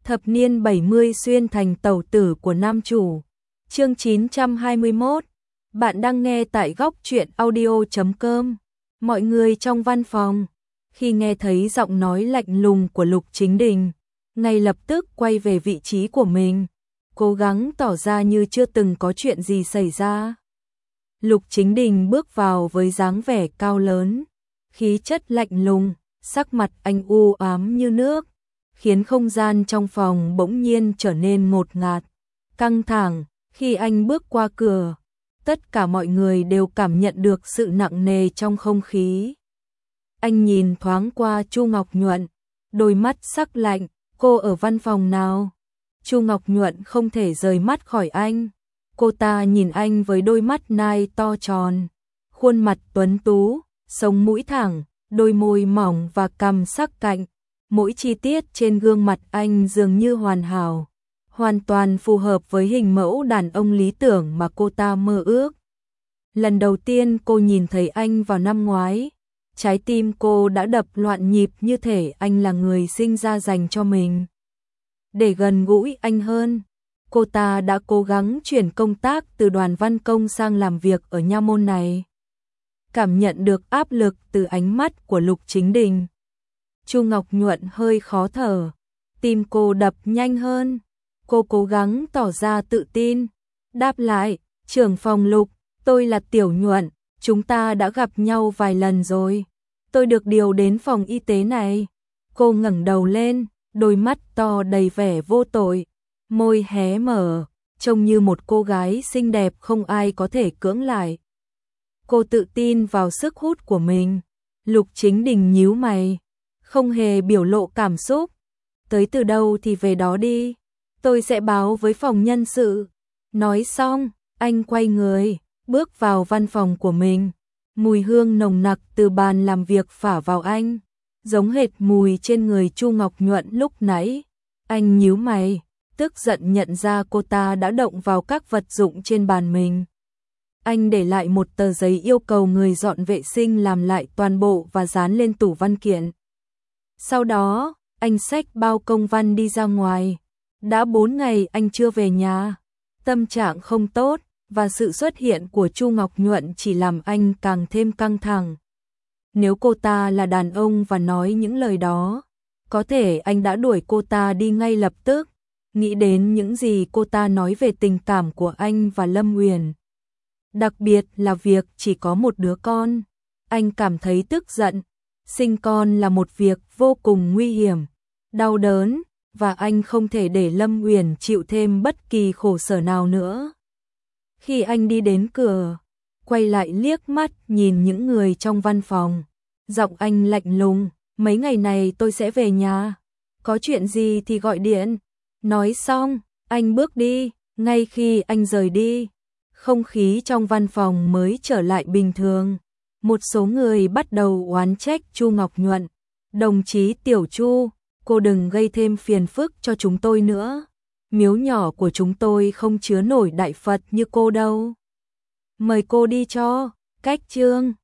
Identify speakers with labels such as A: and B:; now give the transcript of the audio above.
A: Thập niên 70 xuyên thành tẩu tử của nam chủ. Chương 921. Bạn đang nghe tại góc truyện audio.com. Mọi người trong văn phòng, khi nghe thấy giọng nói lạnh lùng của Lục Chính Đình, ngay lập tức quay về vị trí của mình, cố gắng tỏ ra như chưa từng có chuyện gì xảy ra. Lục Chính Đình bước vào với dáng vẻ cao lớn, khí chất lạnh lùng, sắc mặt anh u ám như nước, khiến không gian trong phòng bỗng nhiên trở nên ngột ngạt, căng thẳng. Khi anh bước qua cửa, tất cả mọi người đều cảm nhận được sự nặng nề trong không khí. Anh nhìn thoáng qua Chu Ngọc Nhuận, đôi mắt sắc lạnh, cô ở văn phòng nào? Chu Ngọc Nhuận không thể rời mắt khỏi anh. Cô ta nhìn anh với đôi mắt nai to tròn, khuôn mặt tuấn tú, sống mũi thẳng, đôi môi mỏng và cằm sắc cạnh. Mỗi chi tiết trên gương mặt anh dường như hoàn hảo, hoàn toàn phù hợp với hình mẫu đàn ông lý tưởng mà cô ta mơ ước. Lần đầu tiên cô nhìn thấy anh vào năm ngoái, trái tim cô đã đập loạn nhịp như thể anh là người sinh ra dành cho mình. Để gần gũi anh hơn, cô ta đã cố gắng chuyển công tác từ đoàn văn công sang làm việc ở nha môn này. Cảm nhận được áp lực từ ánh mắt của Lục Chính Đình, Chu Ngọc Nhuận hơi khó thở, tim cô đập nhanh hơn. Cô cố gắng tỏ ra tự tin, đáp lại, trưởng phòng Lục, tôi là Tiểu Nhuận, chúng ta đã gặp nhau vài lần rồi, tôi được điều đến phòng y tế này. Cô ngẩng đầu lên, đôi mắt to đầy vẻ vô tội, môi hé mở, trông như một cô gái xinh đẹp không ai có thể cưỡng lại. Cô tự tin vào sức hút của mình. Lục Chính Đình nhíu mày, không hề biểu lộ cảm xúc. Tới từ đâu thì về đó đi, tôi sẽ báo với phòng nhân sự. Nói xong, anh quay người, bước vào văn phòng của mình. Mùi hương nồng nặc từ bàn làm việc phả vào anh, giống hệt mùi trên người Chu Ngọc Nhuận lúc nãy. Anh nhíu mày, tức giận nhận ra cô ta đã động vào các vật dụng trên bàn mình. Anh để lại một tờ giấy yêu cầu người dọn vệ sinh làm lại toàn bộ và dán lên tủ văn kiện. Sau đó, anh xách bao công văn đi ra ngoài. Đã 4 ngày anh chưa về nhà, tâm trạng không tốt, và sự xuất hiện của Chu Ngọc Nhuận chỉ làm anh càng thêm căng thẳng. Nếu cô ta là đàn ông và nói những lời đó, có thể anh đã đuổi cô ta đi ngay lập tức. Nghĩ đến những gì cô ta nói về tình cảm của anh và Lâm Uyển, đặc biệt là việc chỉ có một đứa con, anh cảm thấy tức giận. Sinh con là một việc vô cùng nguy hiểm, đau đớn, và anh không thể để Lâm Uyển chịu thêm bất kỳ khổ sở nào nữa. Khi anh đi đến cửa, quay lại liếc mắt nhìn những người trong văn phòng, giọng anh lạnh lùng, mấy ngày này tôi sẽ về nhà, có chuyện gì thì gọi điện. Nói xong, anh bước đi. Ngay khi anh rời đi, không khí trong văn phòng mới trở lại bình thường. Một số người bắt đầu oán trách Chu Ngọc Nhuận. Đồng chí Tiểu Chu, cô đừng gây thêm phiền phức cho chúng tôi nữa. Miếu nhỏ của chúng tôi không chứa nổi đại Phật như cô đâu. Mời cô đi cho. Cách chương